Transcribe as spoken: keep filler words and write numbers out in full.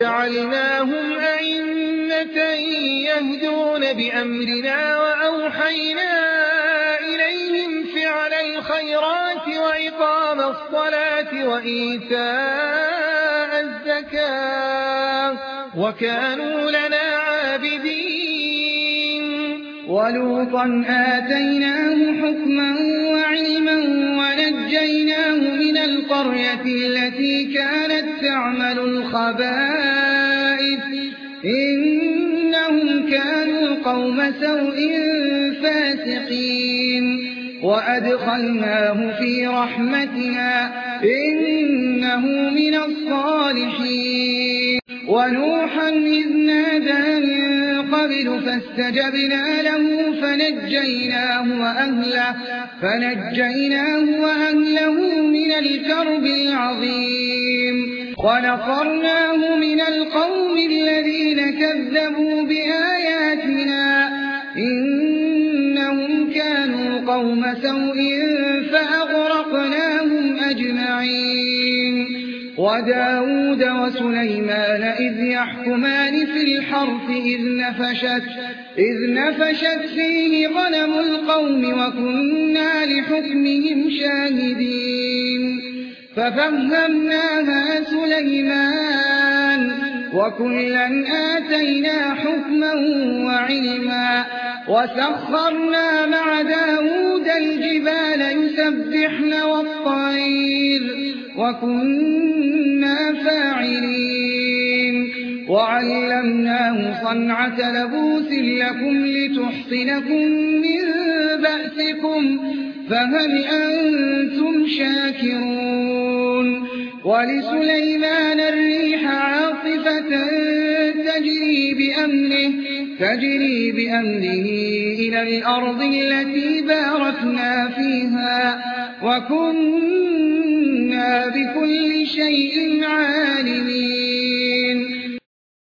وجعلناهم أئمة يهدون بأمرنا وأوحينا إليهم فعل الخيرات وإقام الصلاة وإيتاء الزكاة وكانوا لنا عابدين. ولوطا آتيناه حكما وعلما ونجيناه من القرية التي كانت تعمل الخبائث إنهم كانوا قوم سوء فاسقين وأدخلناه في رحمتنا إنه من الصالحين. ونوحا إذ نادى من قبل فاستجبنا له فنجيناه وأهله, فنجيناه وأهله من الكرب العظيم ونصرناه من القوم الذين كذبوا بآياتنا إنهم كانوا قوم سوء فأغرقناهم أجمعين. وداود وسليمان إذ يحكمان في الحرث إذ نفشت, إذ نفشت فيه غنم القوم وكنا لحكمهم شاهدين ففهمناها سليمان وكلا آتينا حكما وعلما وسخرنا مع داود الجبال يسبحن والطير وكنا فاعلين. وعلمناه صنعة لبوس لكم لتحصنكم من بأسكم فهل أنتم شاكرون. ولسليمان الريح عاصفة تجري بأمره, تجري بأمره إلى الأرض التي باركنا فيها وكنا بكل شيء عالمين.